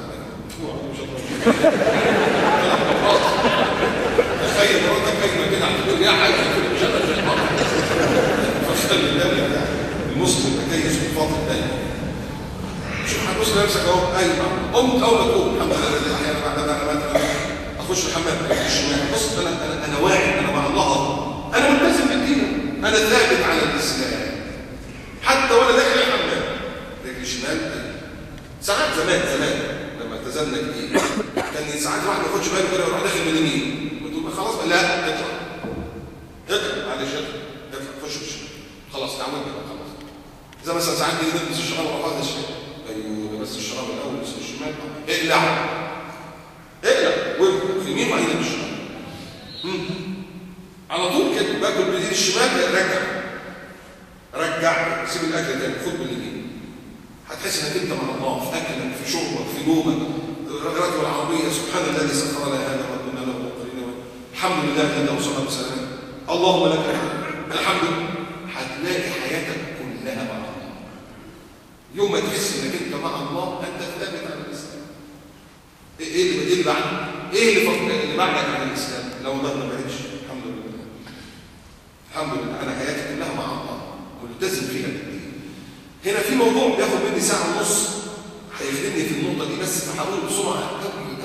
تخيل مراتك كلمه كده هتقول يا حاج مش انا في الحرب. فاختل الدوله بتاعك المسلم مكيس بالفاضل دايما. شوف هتبص لنفسك اهو، ايوه قمت اول ما تقوم الحمد لله احيانا بعد ما اخش الحمام الشمال، بص انا واعي، انا مع الله، انا ملتزم بالدين، انا ثابت على الاسلام حتى وانا داخل الحمام رجلي شمال. ساعات زمان لما التزمنا كتير كان ساعات الواحد ما ياخدش باله كده ويروح داخل من اليمين وتقول خلاص لا اطلع معلش اطلع خش الشمال خلاص تعودنا بقى خلاص. زي مثلا ساعات بنلبس الشراب وراح واخد الشمال، ايوه بس الشراب الاول بس الشمال اقلع وفي يمين وبعدين الشمال على طول كده. باكل بايدي الشمال رجع سيب الاكل تاني خد باليمين، هتحس انك انت مع الله في اكلك في شربك في نومك. راكب العربيه سبحان الذي سخر لنا هذا وما كنا له مقرنين الحمد لله الذي اوصلنا بسلام اللهم لك الحمد لله. هتلاقي حياتك كلها مع الله. يوم ما تحس انك انت مع الله انت ثابت على الاسلام. ايه اللي بعد؟ ايه اللي بعدك عن الاسلام؟ لو ده ما بعدش الحمد لله انا حياتي كلها مع الله ملتزم فيها بالدين. هنا في موضوع بياخد مني ساعه ونص هيخدمني في النقطه دي، بس هحاول بسرعه قوي.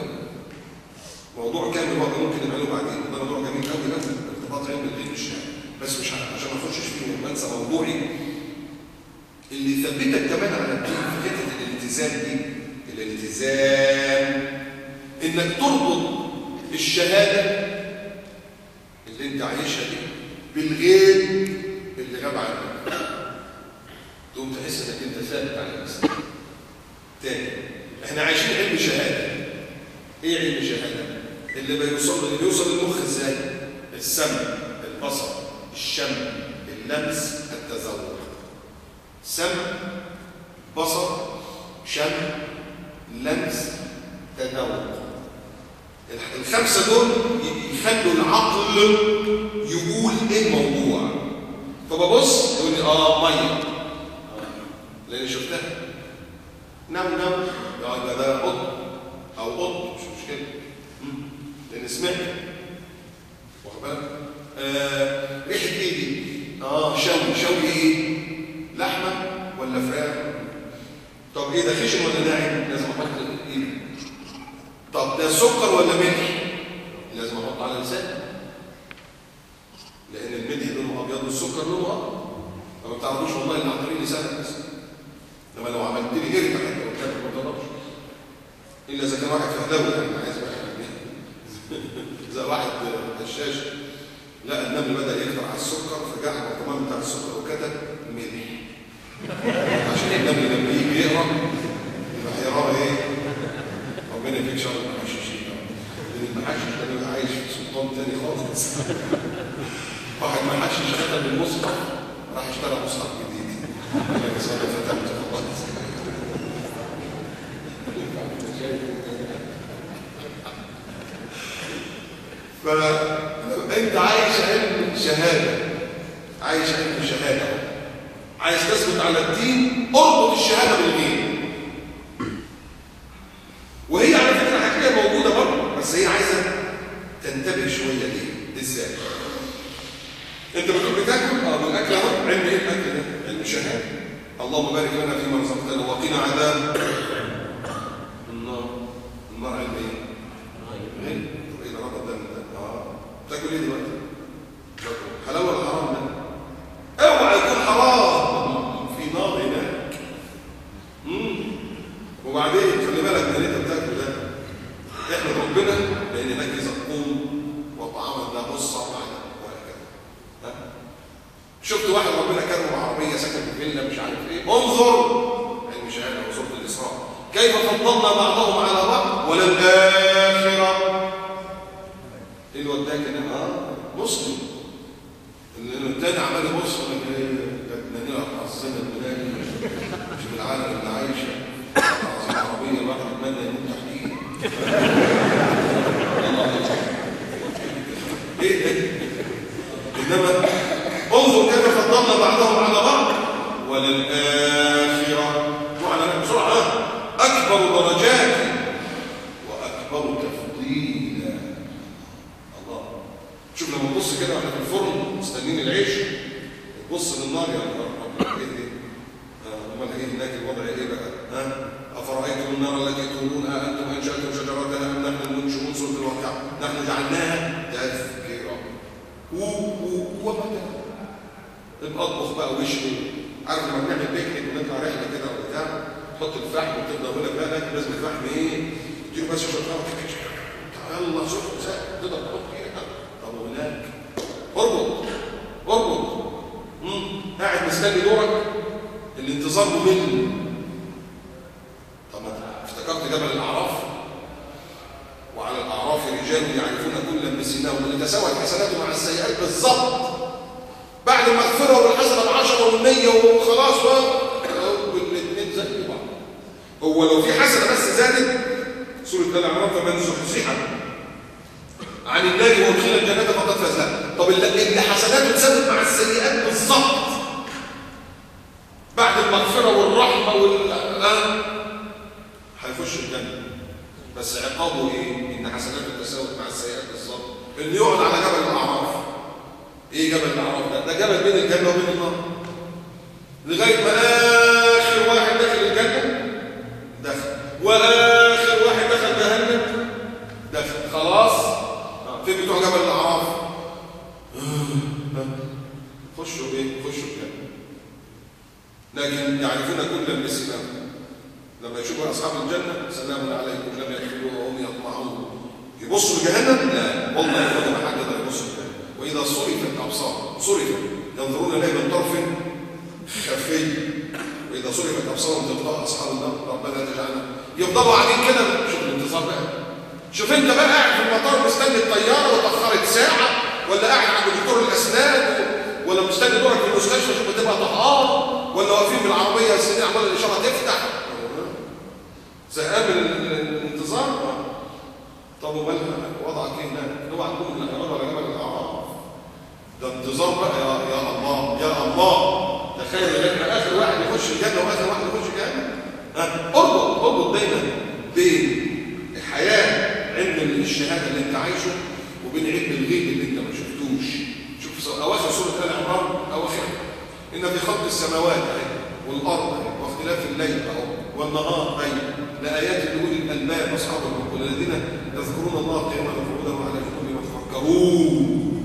موضوع كامل برضه ممكن نعمله بعدين، ده موضوع جميل قوي ارتباط علم الدين بالشرع، بس مش عشان ما اخشش فيه وانسى موضوعي اللي يثبتك كمان على الدين في حته الالتزام دي. الالتزام انك تربط الشهاده اللي انت عايشها دي بالغيب اللي غاب عنك، تقوم تحس انك انت ثابت على الاسلام. تاني احنا عايشين علم شهاده. ايه علم شهاده؟ اللي بيوصل للمخ ازاي؟ السمع، البصر، الشم، اللمس، التذوق. سمع، بصر، شم، لمس، تذوق. الخمسه دول يخلوا العقل يقول ايه الموضوع. فببص يقول لي ميه لان شفتها. نام يبقى ده قط او قط مش مشكله لان سمعت. واخد بالك؟ ريحه ايدي شوي ايه؟ لحمه ولا فراخ؟ طب ايه ده خشن ولا ناعم؟ لازم احط ايدي. طب ده سكر ولا ملح؟ لازم احط على لساني لان الملح لونه ابيض والسكر لونه ابيض. ما بتعرفوش والله اللي عن طريق لسانك بس. لما لو عملت لي جري حتى قدامك ما تقدرش الا اذا كان واحد فهلاوي يعني عايز بقى زي واحد هشاش لا النمل بدا يقطع على السكر فجاء على الكمان بتاع السكر وكتب ملح عشان النمل لما يجي يقرا يبقى هيقرا ايه؟ ربنا يفيك شر المحششين لان المحشش ده بيبقى عايش في سلطان تاني خالص. واحد محشش ختم المصحف راح اشترى مصحف جديد بس انا فتحته خلاص. فانت عايش علم شهاده عايز تثبت على الدين، اربط الشهاده بالغيب. وهي على فكره حاجه موجوده برضه بس هي عايزه تنتبه شويه ليه. ازاي؟ انت بتقول بتاكل بالاكل اهو. علم ايه الاكل ده؟ علم شهاده. اللهم بارك لنا فيما رزقتنا وقنا عذاب النار. علم ايه؟ غيب. طب ايه ده ربط ده؟ بتاكل ايه دلوقتي؟ شفت واحد ربنا كرمه بعربيه ساكن في فيلا مش عارف ايه، انظر علم شهاده وسوره الاسراء كيف فضلنا بعضهم على بعض وللآخرة. ايه اللي وداك هنا؟ مسلم. الثاني عمال يبص لك نلعب عظيمه البلاد مش بالعالم اللي عايشه عربيه الواحد يتمنى يموت تحتيه. ايه انما انظر كيف فضلنا بعضهم على بعض وللآخرة معنى بسرعة أكبر درجات وأكبر تفضيلا. الله، شوف لما تبص كده واحنا في الفرن مستنين العيش تبص للنار يا رب ايه دي؟ امال ايه هناك الوضع ايه بقى؟ افرايتم النار التي تورون انتم انشاتم شجرتها ام نحن المنشئون؟ سوره الواقعه. نحن جعلناها تذكره ومتى اطبخ بقى وشوي. عارف لما بنعمل بيكنيك ونطلع رحله كده ولا بتاع تحط الفحم وتفضل هنا بالك لازم الفحم ايه؟ تديله بس شويه يلا سخن تقدر تحط فيها. طب وهناك اربط قاعد مستني دورك الانتظار ممل. طب ما افتكرت جبل الاعراف وعلى الاعراف رجال يعرفون كلا بسيماهم لتساوت حسناته مع السيئات بالظبط. بعد المغفرة والحسنة ب10 وال100 وخلاص والاثنين زي بعض. هو لو في حسنة بس زادت سورة الأعراف فمن زحزح عن النار وادخل الجنة فقد فاز. طب اللي حسناته تساوت مع السيئات بالظبط بعد المغفرة والرحمة هيخش الجنة. بس عقابه ايه؟ ان حسناته تساوت مع السيئات بالظبط. اللي يقعد على جبل الأعراف. ايه جبل الاعراف ده جبل بين الجنه وبين النار لغايه ما اخر واحد دخل الجنه دخل واخر واحد دخل جهنم دخل. خلاص فين بتوع جبل الاعراف؟ خشوا ايه؟ خشوا الجنه. لكن يعرفون كلا بسيماهم. لما يشوفوا اصحاب الجنه سلام عليكم لم يدخلوها وهم يطمعون. يبصوا لجهنم؟ لا والله ما حد يقدر يبص لجهنم. وإذا صرفت أبصار ينظرون إليه من طرف خفي. وإذا صرفت أبصارهم تلقاء أصحاب النار ربنا تجعلنا. يفضلوا قاعدين كده. شوف الانتظار بقى. شوف أنت بقى قاعد في المطار مستني الطيارة وتأخرت ساعة، ولا قاعد عند دكتور الأسنان، ولا مستني دورك في المستشفى شوف بتبقى طهقان، ولا واقفين بالعربية السنين عمال الإشارة تفتح. زهقان من الانتظار. طب ومالها وضعك ايه هناك؟ اوعى تكون من الاحرار ولا جبل الاعراف. ده انتظار بقى يا الله يا الله. تخيل ان اخر واحد يخش الجنه واخر واحد يخش الجنه. اربط دايما بين الحياه عند الشهاده اللي انت عايشه وبين علم الغيب اللي انت ما شفتوش. شوف اواخر سوره ال عمران اواخر ان في خلق السماوات والارض واختلاف الليل والنهار لآيات لأولي الألباب أصحاب العقول الذين يذكرون الله قياما وقعودا وعلى جنوبهم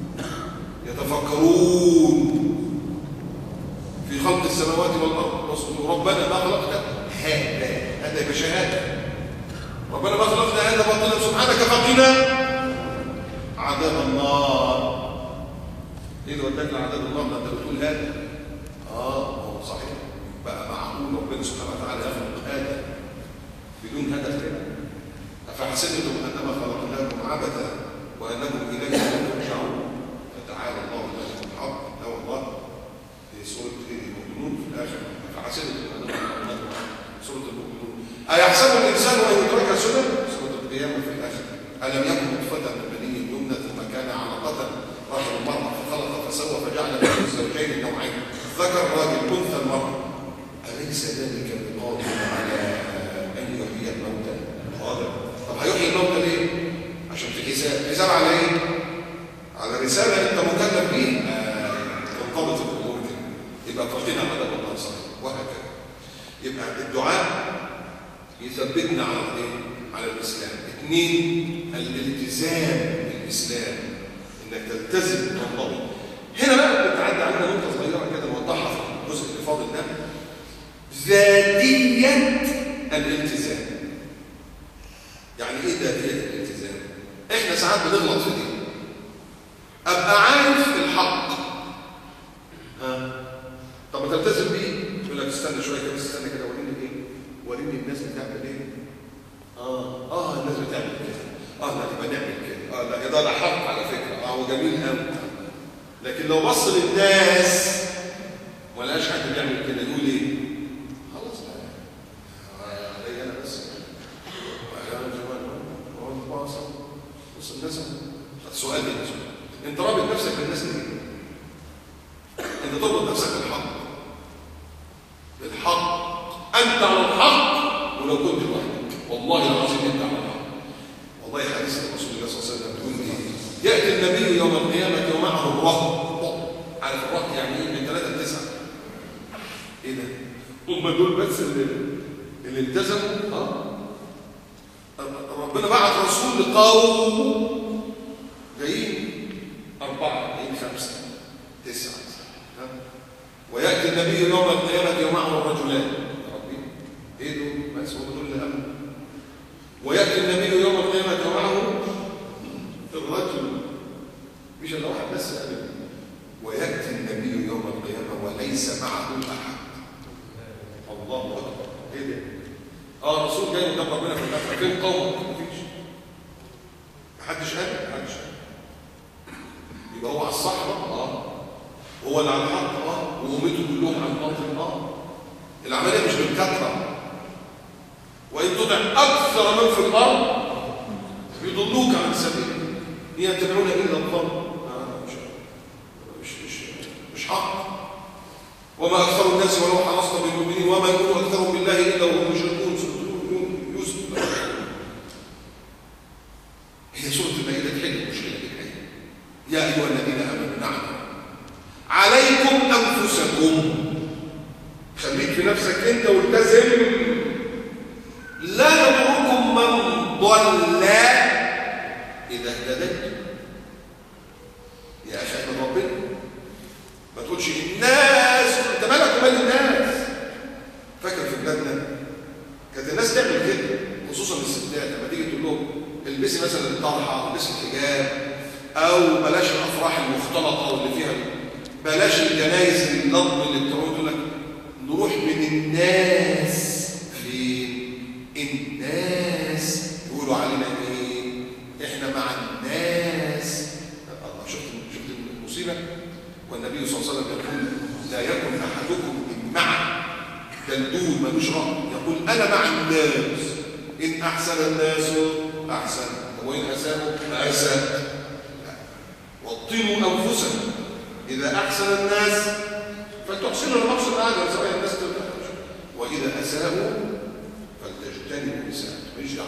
يتفكرون في خلق السماوات والأرض واذكروا ربنا ما خلقت هذا يبقى شهادة. ربنا ما خلقنا هذا باطلا سبحانك فقنا عذاب النار. ايه اللي وداك لعذاب النار؟ ما انت بتقول هذا هو صحيح. بقى معقول ربنا سبحانه وتعالى يخلق هذا بدون هدف كده؟ أفحسبتم أنما خلقناكم عبثا وأنكم إلينا لا ترجعون. فتعالى الله الملك الحق. لا والله في سورة المؤمنون في الآخر أفحسبتم أنما خلقناكم سورة المؤمنون. أيحسب الإنسان أن يترك سنة؟ سورة القيامة في الآخر. ألم يكن نطفة من مني يمنى ثم كان علقة رحم المرأة فخلق فسوى فجعل منه الزوجين النوعين ذكر راجل أنثى المرأة. أليس ذلك بقادر على أن يحيي الموتى؟ قادر. طب هيحيي الموتى ليه؟ عشان في حساب على ايه؟ على رسالة انت مكلف بيها. تنضبط الامور كده. يبقى فقدنا عذاب الله صحيح وهكذا. يبقى الدعاء يثبتنا على ايه؟ على الاسلام. 2 الالتزام بالاسلام. انك تلتزم وتنضبط. هنا بقى بتعدي علينا نقطة صغيرة كده نوضحها في الجزء اللي فاضل ده. ذاتية الالتزام. يعني ايه ذاتية الالتزام؟ احنا ساعات بنغلط في دي. ابقى عارف الحق تلتزم بيه. يقول لك استنى شويه كده، استنى كده، وريني ايه؟ وريني الناس بتعمل ايه؟ الناس بتعمل كده. لا يبقى نعمل كده. لا ده حق على فكره. هو جميل قوي. لكن لو بص للناس ولا لقاش حد بيعمل كده يقول ايه؟ خلاص عليا انا بس. انا زمان بص الناس. السؤال ده انت رابط نفسك بالناس ليه؟ انت تربط نفسك بالحق. انت على الحق ولو كنت لوحدك. والله العظيم انت على الحق. والله حديث رسول الله صلى الله عليه وسلم بيقول ايه؟ ياتي النبي يوم القيامه ومعه الرهط. عارف الرهط يعني ايه؟ من 3 ل 9. ايه ده؟ هم دول بس اللي التزموا. ربنا بعت رسول لقوم جايين 4 جايين 5 9. وياتي النبي يوم القيامه ومعه الرجلان. يا ربي ايه دول؟ بس هم دول اللي امنوا. وياتي النبي يوم القيامه ومعه الرجل، مش الا واحد بس امن. وياتي النبي يوم القيامه وليس معه احد. الله اكبر. ايه ده؟ رسول جاي قدام ربنا في الاخره. فين قومك؟ مفيش. محدش امن. يبقى هو على الصح. هو اللي على الحق. وأمته كلهم على الباطل. العمليه مش بالكثره. وان تطع اكثر من في الارض يضلوك عن السبيل ان يتبعون الا الظن. مش حق. وما اكثر الناس ولو حرصت بالمؤمنين وما يؤمن اكثرهم بالله الا وهم مشركون. يوسف. هي سوره المائده تحل المشكله دي. يا ايها الذين امنوا نعم عليكم انفسكم. خليك في نفسك انت والتزم. لا يضركم من ضل اذا اهتديت. يا اخي من ربنا ما تقولش الناس. انت مالك ومال الناس؟ فاكر في بلادنا كانت الناس تعمل كده، خصوصا الستات لما تيجي تقول لهم البسي مثلا الطرحه، البسي الحجاب، او بلاش الافراح المختلطه واللي فيها، بلاش الجنايز اللطم اللي بتقول، تقول لك نروح من الناس. فين الناس؟ يقولوا علينا ايه؟ احنا مع الناس. الله، شفت المصيبه. والنبي صلى الله عليه وسلم يقول لا يكن احدكم مع دلدول ملوش رأي، يقول انا مع الناس. ان احسن الناس احسن وان اساءوا اساء. وطنوا انفسكم اذا احسن الناس فلتحسنوا المقصد اعلى سواء الناس ترتاح، واذا اساءوا فلتجتنبوا الاساءه.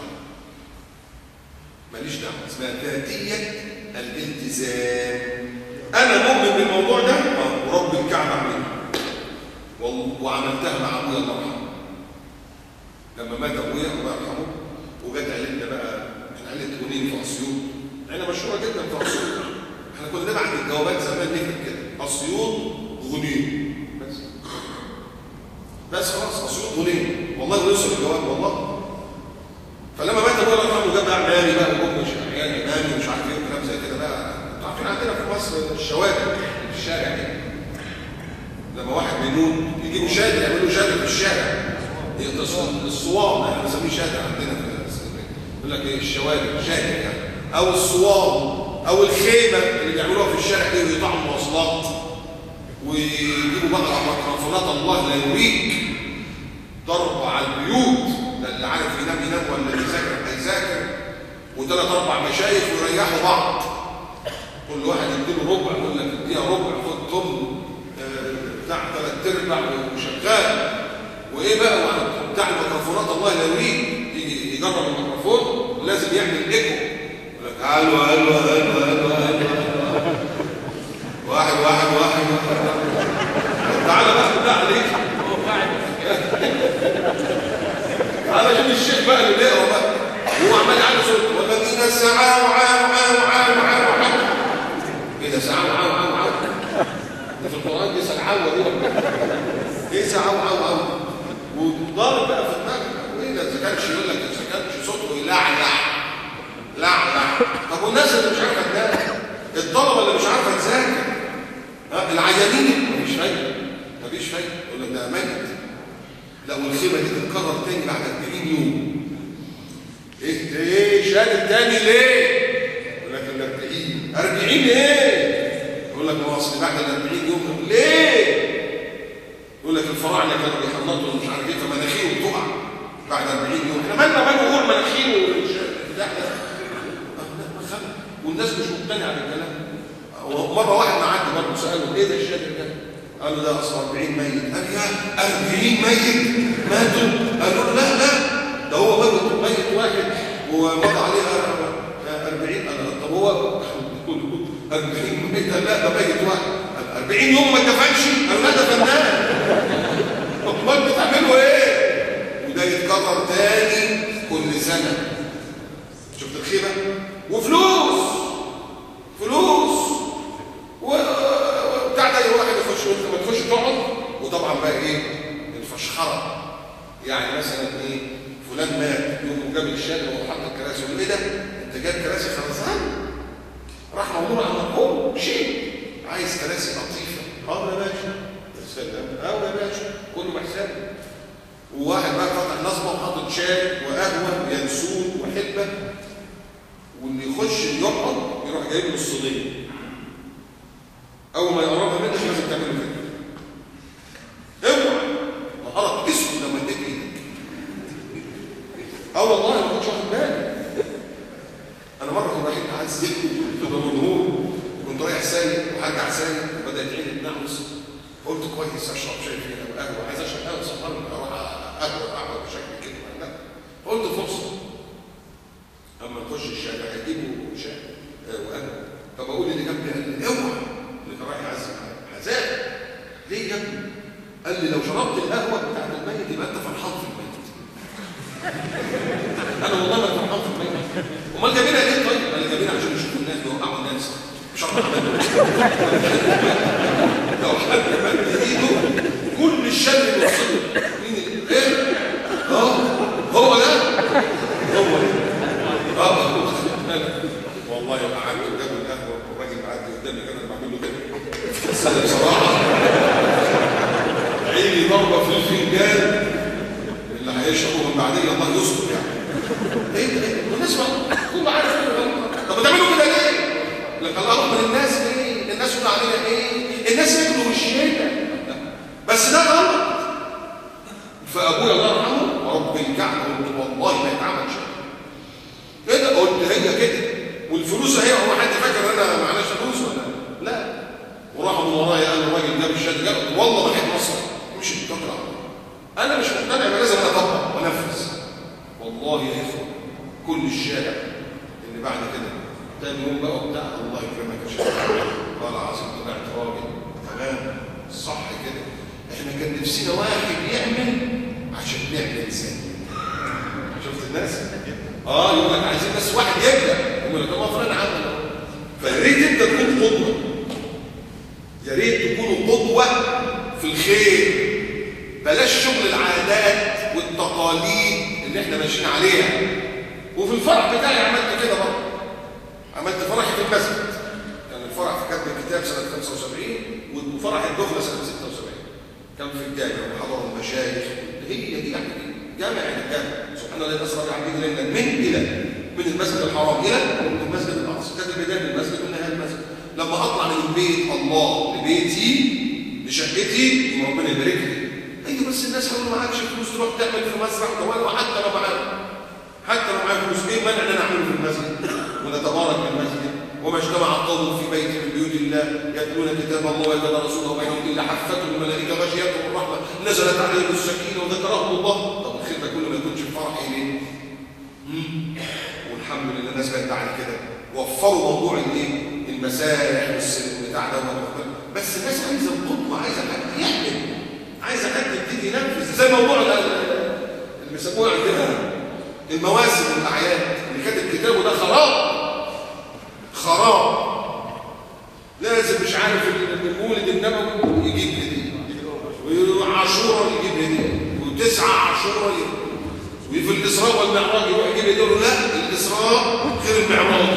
ماليش دعوه. اسمها ذاتيه الالتزام. انا مؤمن بالموضوع ده ورب الكعبه عملها وعملتها مع ابويا الله يرحمه. لما مات ابويا الله يرحمه وجت عيلتنا بقى، احنا عيله غنيم في اسيوط، عيله مشهوره جدا في اسيوط. احنا كنا نبعت الجوابات زمان نكتب كده اسيوط غنيم بس خلاص. اسيوط غنيم والله ويوصل الجواب والله. فلما مات ابويا الله يرحمه جاب بقى عمامي بقى وام عيال امامي ومش عارف ايه وكلام زي كده بقى. انتوا عارفين عندنا في مصر الشوارع في الشارع كده، لما واحد منهم يجيبوا شادر يعملوا شادر في الشارع، الصوام احنا بنسميه شادر عندنا في اسكندريه. يقول لك ايه الشوارع شادر يعني، او الصوام او الخيمه اللي بيعملوها في الشارع دي ويقطعوا المواصلات ويجيبوا بقى ميكروفونات الله لا يوريك ضرب على البيوت. ده اللي عارف ينام ولا اللي يذاكر هيذاكر، وثلاث 4 مشايخ ويريحوا بعض. كل واحد يديله ربع، يقول لك اديها ربع خد طن بتاع 3/4 وشغال. وايه بقى بتاع الميكروفونات الله لا يوريك يجي يجرب الميكروفون لازم يعمل ايكو. يقول لك الو الو الو الو الو واحد واحد واحد تعالى بقى بالله عليك تعالى شوف الشيخ بقى اللي بيقرا بقى وهو عمال يعلي صوته والذين سعوا عاوا. ايه ده سعوا عاوا؟ ده في القران دي سعوا دي ايه سعوا عاوا؟ وضارب بقى في دماغك. وايه ده اذا كانش يقول لك اذا كانش صوته يلعلع. طب والناس اللي مش عارفه تنام، الطلبه اللي مش عارفه تذاكر، العيانين مش فاهم. مفيش فايده، يقول لك ده ميت. لا، والخيمه دي تتكرر تاني بعد 40 يوم. ايه شادد تاني ليه؟ يقول لك ال 40 ايه؟ يقول لك ما هو اصل بعد ال 40 يوم ليه؟ يقول لك الفراعنه كانوا بيحنطوا مش عارف ايه فمناخيرهم تقع بعد 40 يوم. احنا مالنا وقوع مناخيره ده والناس مش مقتنعه بالكلام. مره واحد معدي برضه ساله ايه ده الشادر ده؟ قال له ده اصلا 40 ميت. قال يا 40 ميت ماتوا؟ قال له لا ده هو ميت واحد ومضى عليها 40. طب هو 40 ميت؟ قال لا ده ميت واحد. 40 يوم ما اتدفنش؟ قال لا ده فنان. امال بتعملوا ايه؟ وده يتكرر تاني كل سنه. شفت الخيبه؟ وفلوس وبتاع ده واحد يخش وانت ما تخش تقعد. وطبعا بقى ايه الفشخره، يعني مثلا ايه فلان مات يوم جاب الشارع وحط الكراسي. يقول ايه ده انت جايب كراسي خرسان؟ راح مامور على المرحوم شيء عايز كراسي لطيفه. اه يا باشا. يا سلام. يا باشا كله محسن. وواحد بقى فتح نصبه وحاطط شاي وقهوه وينسون وحلبه، واللي يخش يقعد يروح جايب له الصينيه. اول ما يقربها منك لازم تعمله كده. اوعى نهارك اسود لما اديت ايدك. والله ما كنتش واخد بالي. انا مره كنت رايحين عايز كنت بمنهور، كنت رايح سايق وهرجع سايق وبدات عيني تنعس. قلت كويس اشرب شاي فيها وقهوه، عايز اشرب قهوه سهرني اروح قهوه بشكل كده. لا قلت فرصه اما نخش الشارع هيجيبوا شاي وقهوه. فبقول اللي جنبي قال لي اوعى اللي كان رايح يعزم حزام. ليه يا ابني؟ قال لي لو شربت القهوه بتاعت الميت يبقى انت فرحان في الميت. انا والله ما فرحان في الميت. امال جايبينها ليه طيب؟ قال لي جايبينها عشان يشوفوا الناس بيوقعوا الناس. مش عارف اعمل لو حد مد ايده كل الشر بيوصله. مين ايه؟ هو ده والله يبقى قعدت قدام القهوه والراجل معدي قدامي كده انا بعمل له كده. بس انا بصراحه عيني ضربه في الفنجان اللي هيشربوا من بعدين الله يستر يعني. ايه الناس كله عارف طب بتعملوا كده ليه؟ لك الله من الناس ليه؟ الناس يقولوا علينا ايه؟ الناس ياكلوا وشينا بس ده غلط. فابويا الله يرحمه ورب الكعبه قلت والله ما يتعمل شيء كده. قلت هي كده والفلوس اهي. هو حد فاكر ان انا معناش فلوس ولا لا؟ وراحوا من ورايا قال الراجل جاب الشهاده جاب والله ما حد مصر مش بتقرا. انا مش مقتنع يبقى لازم اطبق وانفذ. والله يا اخوه كل الشارع اللي بعد كده تاني يوم بقى وبتاع الله يكرمك يا شيخ والله العظيم طلعت راجل تمام صح كده. احنا كان نفسنا واحد يعمل عشان نعمل انسان. شفت الناس؟ يقول لك عايزين بس واحد يبدا. يقول لك ما فلان عمل. فيا ريت انت تكون قدوه. يا ريت تكونوا قدوه في الخير. بلاش شغل العادات والتقاليد اللي احنا ماشيين عليها. وفي الفرح بتاعي عملت كده برضه. عملت فرحي في المسجد. كان الفرح في كتب الكتاب سنه 75 وفرح الدخله سنه 76. كان في الجامع وحضروا المشايخ. هي دي يعني جامع سبحان الله الاسرى بعبده ليلا من المسجد الحرام الى المسجد الاقصى. كانت البدايه من المسجد والنهايه المسجد. لما اطلع من البيت الله لبيتي لشقتي ربنا يبارك لي. ايوه بس الناس هيقولوا معكش فلوس تروح تعمل في مسرح وحتى لو معايا فلوس ايه مانع ان انا اعمله في المسجد ونتبارك بالمسجد. وما اجتمع قوم في بيت من بيوت الله يتلون كتاب الله ويتدارسونه بينهم الا حفتهم الملائكه غشيتهم الرحمه نزلت عليهم السكينه وذكرهم الله. طب الخير ده كله ما يكونش في فرح ليه؟ والحمد لله الناس بقت على كده. وفروا موضوع الايه؟ المسارح والبتاع ده. بس الناس عايزه القدوه، عايزه حد يعمل، عايزه حد يبتدي ينفذ. زي موضوع اللي بيسموه عندنا المواسم والاعياد اللي كاتب كتابه ده خراب. لازم مش عارف المولد النبوي يجيب هديه وعاشوراء يجيب هديه و9 عاشوراء وفي الاسراء والمعراج يروح يجيب هديه. لا الاسراء غير المعراج.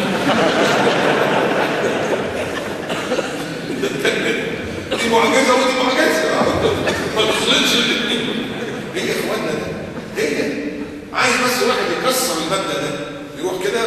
دي معجزه ودي معجزه.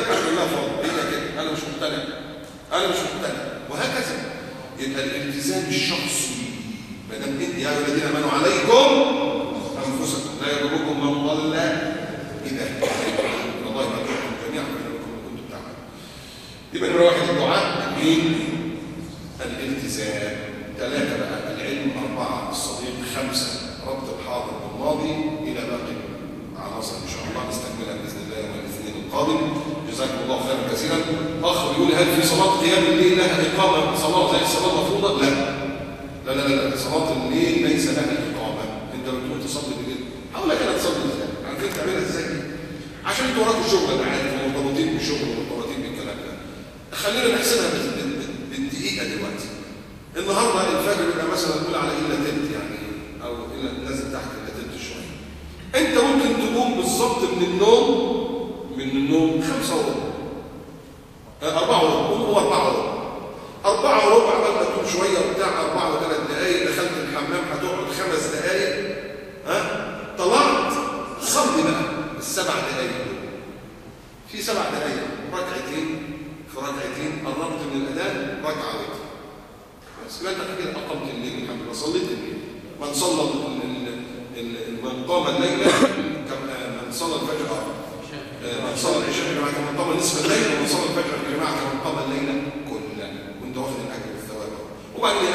اعمل لها فرض، هي كده انا مش مقتنع، انا مش مقتنع، وهكذا. يبقى الالتزام الشخصي، ما دام انت يا ايها الذين امنوا عليكم انفسكم لا يضركم من ضل اذا اهتديتم، الله يبارككم جميعا انكم كنتم تعملون. يبقى نمره واحد الدعاء، اثنين الالتزام، ثلاثه بقى العلم، اربعه الصديق، خمسه ربط الحاضر بالماضي الى باقي عناصر ان شاء الله نستكملها باذن الله يوم الاثنين القادم. جزاكم الله خيرا كثيرا. اخ بيقول هل في صلاه قيام الليل لها اقامه صلاه زي الصلاه المفروضه؟ لا لا لا لا، صلاه الليل ليس لها اقامه. انت بتقول تصلي بالليل، هقول لك انا تصلي ازاي، عارفين تعملها ازاي؟ عشان انتوا وراكوا الشغل، انا عارف مرتبطين بالشغل ومرتبطين بالكلام ده. خلينا نحسبها بالدقيقه دلوقتي. النهارده الفجر بيبقى مثلا نقول على الا تلت يعني، او الا نازل تحت الا تلت شويه. انت ممكن تقوم بالظبط من النوم 5 وربع، 4 وربع، هو 4 وربع، 4 وربع قبل ما تقوم شويه وبتاع، 4 و3 دقائق، دخلت الحمام هتقعد 5 دقائق، طلعت صلي بقى ال7 دقائق دول. في 7 دقائق ركعتين، في ركعتين قربت من الاذان ركعه وتر، بس يبقى انت كده اقمت الليل الحمد لله، صليت الليل. من صلى من قام الليل من صلى الفجر، من صلى العشاء يا جماعه كمن قام نصف الليل، ومن صلى الفجر يا جماعه كمن قام الليل كله، وانت واخد الاجر والثواب. وبعدين